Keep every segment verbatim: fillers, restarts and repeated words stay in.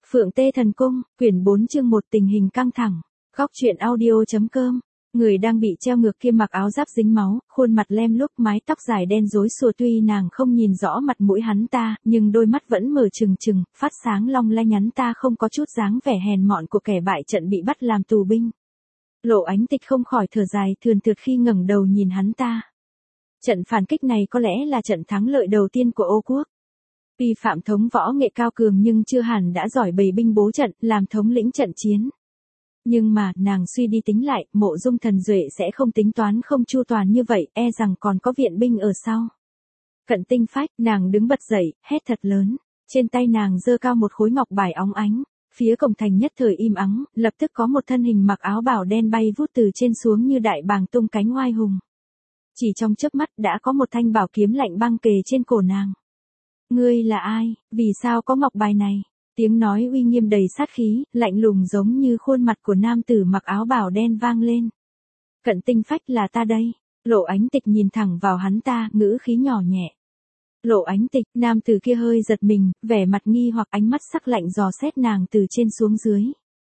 Phượng Tê Thần Cung, quyển bốn chương một tình hình căng thẳng. Góc truyện audio.com. Người đang bị treo ngược kia mặc áo giáp dính máu, khuôn mặt lem luốc, mái tóc dài đen rối xùa, tuy nàng không nhìn rõ mặt mũi hắn ta, nhưng đôi mắt vẫn mở trừng trừng, phát sáng long lanh, hắn ta không có chút dáng vẻ hèn mọn của kẻ bại trận bị bắt làm tù binh. Lộ Ánh Tịch không khỏi thở dài thườn thượt khi ngẩng đầu nhìn hắn ta. Trận phản kích này có lẽ là trận thắng lợi đầu tiên của Ô Quốc. Tuy Phạm Thống võ nghệ cao cường nhưng chưa hẳn đã giỏi bày binh bố trận, làm thống lĩnh trận chiến. Nhưng mà, nàng suy đi tính lại, Mộ Dung Thần Duệ sẽ không tính toán không chu toàn như vậy, e rằng còn có viện binh ở sau. Cận Tinh Phách, nàng đứng bật dậy, hét thật lớn. Trên tay nàng giơ cao một khối ngọc bài óng ánh. Phía cổng thành nhất thời im ắng, lập tức có một thân hình mặc áo bào đen bay vút từ trên xuống như đại bàng tung cánh oai hùng. Chỉ trong chớp mắt đã có một thanh bảo kiếm lạnh băng kề trên cổ nàng. Ngươi là ai, vì sao có ngọc bài này? Tiếng nói uy nghiêm đầy sát khí, lạnh lùng giống như khuôn mặt của nam tử mặc áo bào đen vang lên. Cận Tinh Phách, là ta đây. Lộ Ánh Tịch nhìn thẳng vào hắn ta, ngữ khí nhỏ nhẹ. Lộ Ánh Tịch, nam tử kia hơi giật mình, vẻ mặt nghi hoặc, ánh mắt sắc lạnh dò xét nàng từ trên xuống dưới.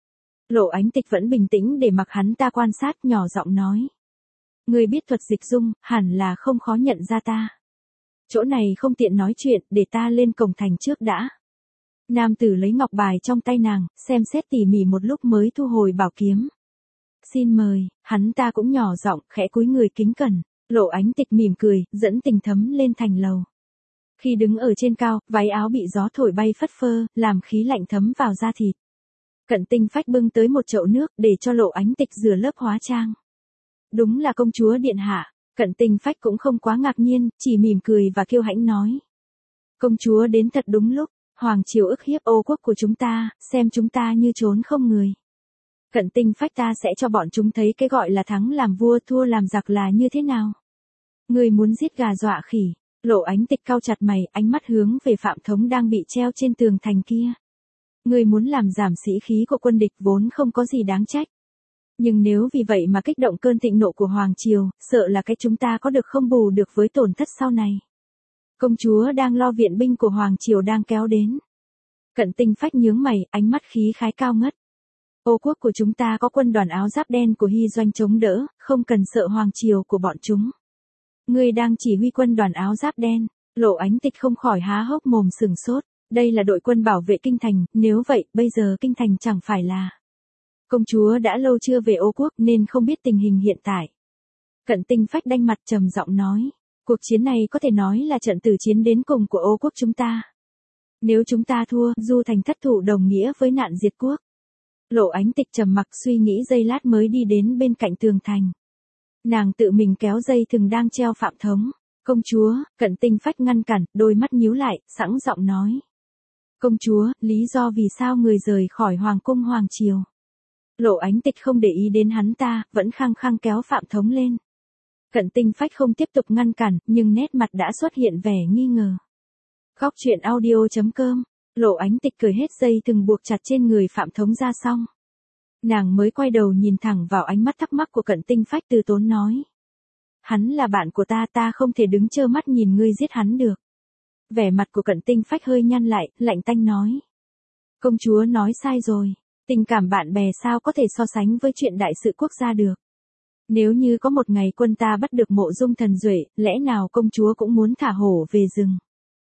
Lộ Ánh Tịch vẫn bình tĩnh để mặc hắn ta quan sát, nhỏ giọng nói. Ngươi biết thuật dịch dung, hẳn là không khó nhận ra ta. Chỗ này không tiện nói chuyện, để ta lên cổng thành trước đã. Nam tử lấy ngọc bài trong tay nàng, xem xét tỉ mỉ một lúc mới thu hồi bảo kiếm. Xin mời, hắn ta cũng nhỏ giọng, khẽ cúi người kính cẩn. Lộ Ánh Tịch mỉm cười, dẫn Tình Thấm lên thành lầu. Khi đứng ở trên cao, váy áo bị gió thổi bay phất phơ, làm khí lạnh thấm vào da thịt. Cận Tinh Phách bưng tới một chậu nước để cho Lộ Ánh Tịch rửa lớp hóa trang. Đúng là công chúa điện hạ. Cận Tinh Phách cũng không quá ngạc nhiên, chỉ mỉm cười và kiêu hãnh nói. Công chúa đến thật đúng lúc, hoàng triều ức hiếp Ô Quốc của chúng ta, xem chúng ta như trốn không người. Cận Tinh Phách, ta sẽ cho bọn chúng thấy cái gọi là thắng làm vua thua làm giặc là như thế nào. Người muốn giết gà dọa khỉ. Lộ Ánh Tịch cau chặt mày, ánh mắt hướng về Phạm Thống đang bị treo trên tường thành kia. Người muốn làm giảm sĩ khí của quân địch vốn không có gì đáng trách. Nhưng nếu vì vậy mà kích động cơn thịnh nộ của Hoàng Triều, sợ là cái chúng ta có được không bù được với tổn thất sau này. Công chúa đang lo viện binh của Hoàng Triều đang kéo đến. Cận Tinh Phách nhướng mày, ánh mắt khí khái cao ngất. Ô Quốc của chúng ta có quân đoàn áo giáp đen của Hy Doanh chống đỡ, không cần sợ Hoàng Triều của bọn chúng. Ngươi đang chỉ huy quân đoàn áo giáp đen. Lộ Ánh Tịch không khỏi há hốc mồm sừng sốt. Đây là đội quân bảo vệ kinh thành, nếu vậy, bây giờ kinh thành chẳng phải là... Công chúa đã lâu chưa về Ô Quốc nên không biết tình hình hiện tại. Cận Tinh Phách đanh mặt trầm giọng nói. Cuộc chiến này có thể nói là trận tử chiến đến cùng của Ô Quốc chúng ta. Nếu chúng ta thua, du thành thất thủ đồng nghĩa với nạn diệt quốc. Lộ Ánh Tịch trầm mặc suy nghĩ giây lát mới đi đến bên cạnh tường thành. Nàng tự mình kéo dây thừng đang treo Phạm Thống. Công chúa, Cận Tinh Phách ngăn cản, đôi mắt nhíu lại, sẵn giọng nói. Công chúa, lý do vì sao người rời khỏi Hoàng cung Hoàng Triều. Lộ Ánh Tịch không để ý đến hắn ta, vẫn khăng khăng kéo Phạm Thống lên. Cận Tinh Phách không tiếp tục ngăn cản, nhưng nét mặt đã xuất hiện vẻ nghi ngờ. Góc truyện audio.com. Lộ Ánh Tịch cởi hết dây thừng buộc chặt trên người Phạm Thống ra xong. Nàng mới quay đầu nhìn thẳng vào ánh mắt thắc mắc của Cận Tinh Phách, từ tốn nói. Hắn là bạn của ta, ta không thể đứng trơ mắt nhìn ngươi giết hắn được. Vẻ mặt của Cận Tinh Phách hơi nhăn lại, lạnh tanh nói. Công chúa nói sai rồi. Tình cảm bạn bè sao có thể so sánh với chuyện đại sự quốc gia được. Nếu như có một ngày quân ta bắt được Mộ Dung Thần Duệ, lẽ nào công chúa cũng muốn thả hổ về rừng.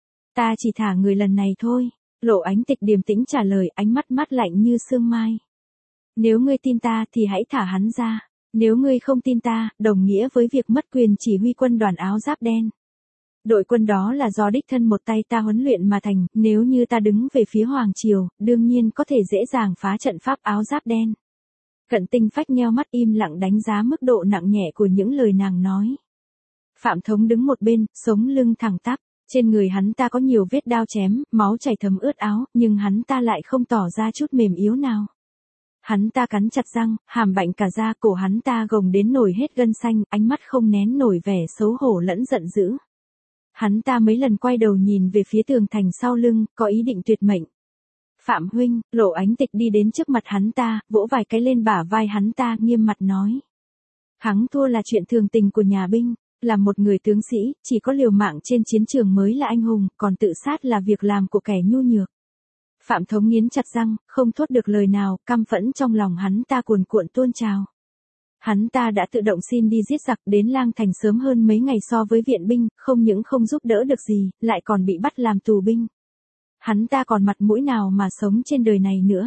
Ta chỉ thả người lần này thôi. Lộ Ánh Tịch điềm tĩnh trả lời, ánh mắt mát lạnh như sương mai. Nếu ngươi tin ta thì hãy thả hắn ra. Nếu ngươi không tin ta, đồng nghĩa với việc mất quyền chỉ huy quân đoàn áo giáp đen. Đội quân đó là do đích thân một tay ta huấn luyện mà thành, nếu như ta đứng về phía Hoàng Triều, đương nhiên có thể dễ dàng phá trận pháp áo giáp đen. Cận Tinh Phách nheo mắt im lặng đánh giá mức độ nặng nhẹ của những lời nàng nói. Phạm Thống đứng một bên, sống lưng thẳng tắp, trên người hắn ta có nhiều vết đao chém, máu chảy thấm ướt áo, nhưng hắn ta lại không tỏ ra chút mềm yếu nào. Hắn ta cắn chặt răng, hàm bạnh cả da, cổ hắn ta gồng đến nổi hết gân xanh, ánh mắt không nén nổi vẻ xấu hổ lẫn giận dữ. Hắn ta mấy lần quay đầu nhìn về phía tường thành sau lưng, có ý định tuyệt mệnh. Phạm huynh, Lộ Ánh Tịch đi đến trước mặt hắn ta, vỗ vài cái lên bả vai hắn ta, nghiêm mặt nói. Thắng thua là chuyện thường tình của nhà binh, là một người tướng sĩ, chỉ có liều mạng trên chiến trường mới là anh hùng, còn tự sát là việc làm của kẻ nhu nhược. Phạm Thống nghiến chặt răng, không thốt được lời nào, căm phẫn trong lòng hắn ta cuồn cuộn tuôn trào. Hắn ta đã tự động xin đi giết giặc đến Lang Thành sớm hơn mấy ngày so với viện binh, không những không giúp đỡ được gì, lại còn bị bắt làm tù binh. Hắn ta còn mặt mũi nào mà sống trên đời này nữa.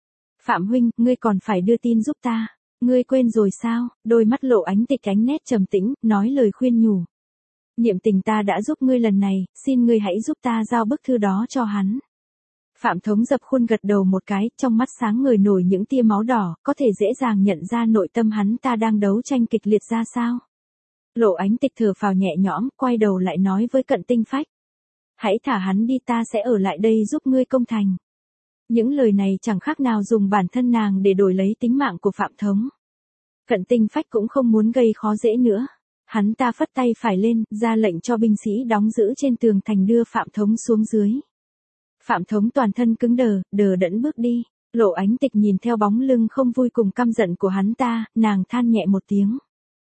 Phạm huynh, ngươi còn phải đưa tin giúp ta. Ngươi quên rồi sao? Đôi mắt Lộ Ánh Tịch ánh nét trầm tĩnh, nói lời khuyên nhủ. Niệm Tình ta đã giúp ngươi lần này, xin ngươi hãy giúp ta giao bức thư đó cho hắn. Phạm Thống dập khuôn gật đầu một cái, trong mắt sáng ngời nổi những tia máu đỏ, có thể dễ dàng nhận ra nội tâm hắn ta đang đấu tranh kịch liệt ra sao. Lộ Ánh Tịch thở phào nhẹ nhõm, quay đầu lại nói với Cận Tinh Phách. Hãy thả hắn đi, ta sẽ ở lại đây giúp ngươi công thành. Những lời này chẳng khác nào dùng bản thân nàng để đổi lấy tính mạng của Phạm Thống. Cận Tinh Phách cũng không muốn gây khó dễ nữa. Hắn ta phất tay phải lên, ra lệnh cho binh sĩ đóng giữ trên tường thành đưa Phạm Thống xuống dưới. Phạm Thống toàn thân cứng đờ, đờ đẫn bước đi. Lộ Ánh Tịch nhìn theo bóng lưng không vui cùng căm giận của hắn ta, nàng than nhẹ một tiếng.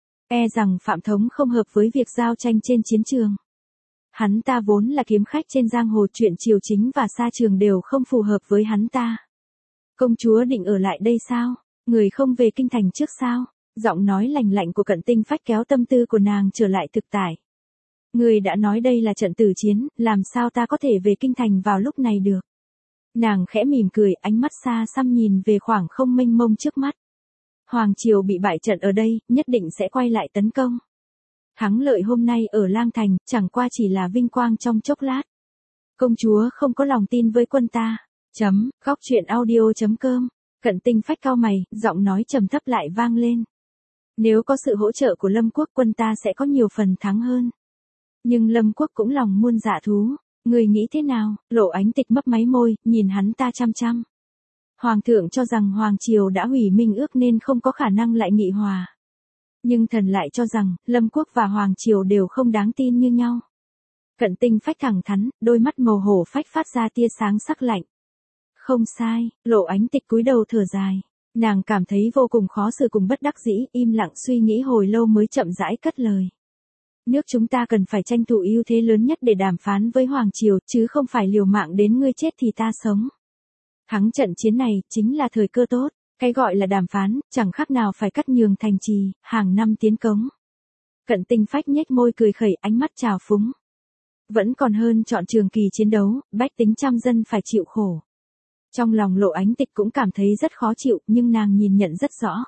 E rằng Phạm Thống không hợp với việc giao tranh trên chiến trường. Hắn ta vốn là kiếm khách trên giang hồ, chuyện triều chính và xa trường đều không phù hợp với hắn ta. Công chúa định ở lại đây sao? Người không về kinh thành trước sao? Giọng nói lành lạnh của Cận Tinh Phách kéo tâm tư của nàng trở lại thực tại. Người đã nói đây là trận tử chiến, làm sao ta có thể về kinh thành vào lúc này được? Nàng khẽ mỉm cười, ánh mắt xa xăm nhìn về khoảng không mênh mông trước mắt. Hoàng triều bị bại trận ở đây, nhất định sẽ quay lại tấn công. Thắng lợi hôm nay ở Lang Thành, chẳng qua chỉ là vinh quang trong chốc lát. Công chúa không có lòng tin với quân ta. Chấm, góc truyện audio chấm com. Cận Tinh Phách cau mày, giọng nói trầm thấp lại vang lên. Nếu có sự hỗ trợ của Lâm Quốc, quân ta sẽ có nhiều phần thắng hơn. Nhưng Lâm Quốc cũng lòng muôn dạ thú. Người nghĩ thế nào? Lộ Ánh Tịch mấp máy môi, nhìn hắn ta chăm chăm. Hoàng thượng cho rằng Hoàng triều đã hủy minh ước nên không có khả năng lại nghị hòa. Nhưng thần lại cho rằng, Lâm Quốc và Hoàng triều đều không đáng tin như nhau. Cận Tinh Phách thẳng thắn, đôi mắt màu hổ phách phát ra tia sáng sắc lạnh. Không sai, Lộ Ánh Tịch cúi đầu thở dài. Nàng cảm thấy vô cùng khó xử cùng bất đắc dĩ, im lặng suy nghĩ hồi lâu mới chậm rãi cất lời. Nước chúng ta cần phải tranh thủ ưu thế lớn nhất để đàm phán với Hoàng triều, chứ không phải liều mạng đến ngươi chết thì ta sống. Thắng trận chiến này, chính là thời cơ tốt. Cái gọi là đàm phán, chẳng khác nào phải cắt nhường thành trì, hàng năm tiến cống. Cận Tinh Phách nhếch môi cười khẩy, ánh mắt trào phúng. Vẫn còn hơn chọn trường kỳ chiến đấu, bách tính trăm dân phải chịu khổ. Trong lòng Lộ Ánh Tịch cũng cảm thấy rất khó chịu, nhưng nàng nhìn nhận rất rõ.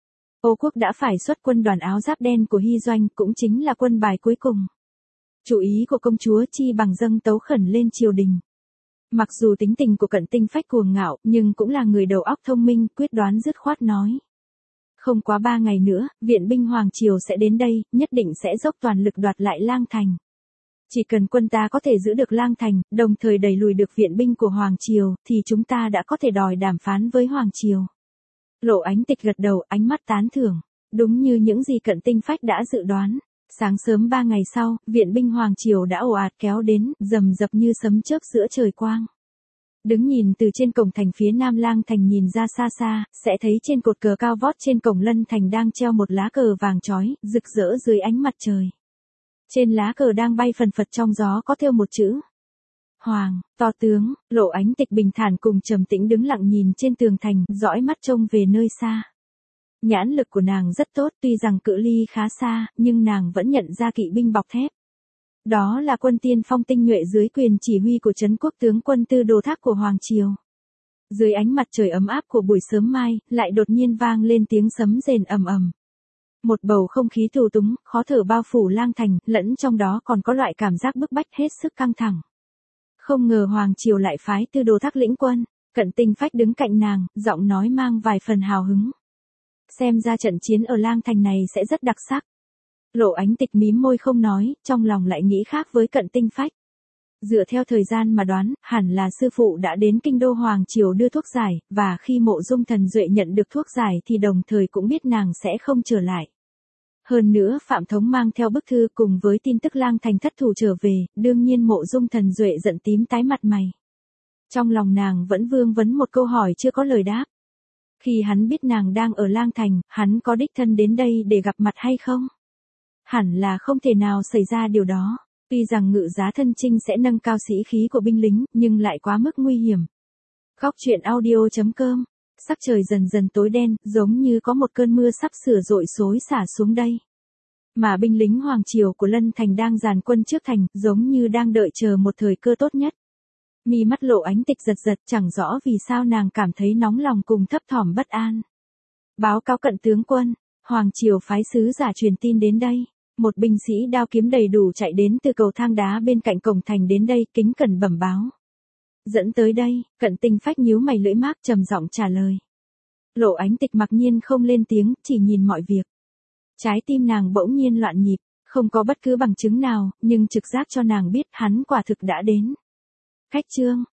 Ô quốc đã phải xuất quân đoàn áo giáp đen của Hy Doanh, cũng chính là quân bài cuối cùng. Chủ ý của công chúa chi bằng dâng tấu khẩn lên triều đình. Mặc dù tính tình của Cận Tinh Phách cuồng ngạo, nhưng cũng là người đầu óc thông minh, quyết đoán dứt khoát nói. Không quá ba ngày nữa, viện binh Hoàng triều sẽ đến đây, nhất định sẽ dốc toàn lực đoạt lại Lang Thành. Chỉ cần quân ta có thể giữ được Lang Thành, đồng thời đẩy lùi được viện binh của Hoàng triều, thì chúng ta đã có thể đòi đàm phán với Hoàng triều. Lộ Ánh Tịch gật đầu, ánh mắt tán thưởng. Đúng như những gì Cận Tinh Phách đã dự đoán. Sáng sớm ba ngày sau, viện binh Hoàng triều đã ồ ạt kéo đến, rầm rập như sấm chớp giữa trời quang. Đứng nhìn từ trên cổng thành phía Nam Lang Thành nhìn ra xa xa, sẽ thấy trên cột cờ cao vót trên cổng Lân Thành đang treo một lá cờ vàng chói, rực rỡ dưới ánh mặt trời. Trên lá cờ đang bay phần phật trong gió có thêu một chữ. Hoàng, to tướng. Lộ Ánh Tịch bình thản cùng trầm tĩnh đứng lặng nhìn trên tường thành, dõi mắt trông về nơi xa. Nhãn lực của nàng rất tốt, tuy rằng cự ly khá xa, nhưng nàng vẫn nhận ra kỵ binh bọc thép. Đó là quân tiên phong tinh nhuệ dưới quyền chỉ huy của Trấn Quốc tướng quân Tư Đồ Thác của Hoàng triều. Dưới ánh mặt trời ấm áp của buổi sớm mai, lại đột nhiên vang lên tiếng sấm rền ầm ầm. Một bầu không khí tù túng, khó thở bao phủ Lang Thành, lẫn trong đó còn có loại cảm giác bức bách hết sức căng thẳng. Không ngờ Hoàng triều lại phái Tư Đồ Thác lĩnh quân. Cận Tinh Phách đứng cạnh nàng, giọng nói mang vài phần hào hứng. Xem ra trận chiến ở Lang Thành này sẽ rất đặc sắc. Lộ Ánh Tịch mím môi không nói, trong lòng lại nghĩ khác với Cận Tinh Phách. Dựa theo thời gian mà đoán, hẳn là sư phụ đã đến kinh đô Hoàng triều đưa thuốc giải, và khi Mộ Dung Thần Duệ nhận được thuốc giải thì đồng thời cũng biết nàng sẽ không trở lại. Hơn nữa Phạm Thống mang theo bức thư cùng với tin tức Lang Thành thất thủ trở về, đương nhiên Mộ Dung Thần Duệ giận tím tái mặt mày. Trong lòng nàng vẫn vương vấn một câu hỏi chưa có lời đáp. Khi hắn biết nàng đang ở Lang Thành, hắn có đích thân đến đây để gặp mặt hay không? Hẳn là không thể nào xảy ra điều đó. Tuy rằng ngự giá thân chinh sẽ nâng cao sĩ khí của binh lính, nhưng lại quá mức nguy hiểm. Góc truyện audio.com. Sắc trời dần dần tối đen, giống như có một cơn mưa sắp sửa dội xối xả xuống đây. Mà binh lính hoàng triều của Lân Thành đang dàn quân trước thành, giống như đang đợi chờ một thời cơ tốt nhất. Mi mắt Lộ Ánh Tịch giật giật, chẳng rõ vì sao nàng cảm thấy nóng lòng cùng thấp thỏm bất an. Báo cáo cận tướng quân, hoàng triều phái sứ giả truyền tin đến đây. Một binh sĩ đao kiếm đầy đủ chạy đến từ cầu thang đá bên cạnh cổng thành đến đây, kính cẩn bẩm báo. Dẫn tới đây, Cận Tinh Phách nhíu mày lưỡi mác trầm giọng trả lời. Lộ Ánh Tịch mặc nhiên không lên tiếng, chỉ nhìn mọi việc. Trái tim nàng bỗng nhiên loạn nhịp, không có bất cứ bằng chứng nào, nhưng trực giác cho nàng biết hắn quả thực đã đến. Khách trương,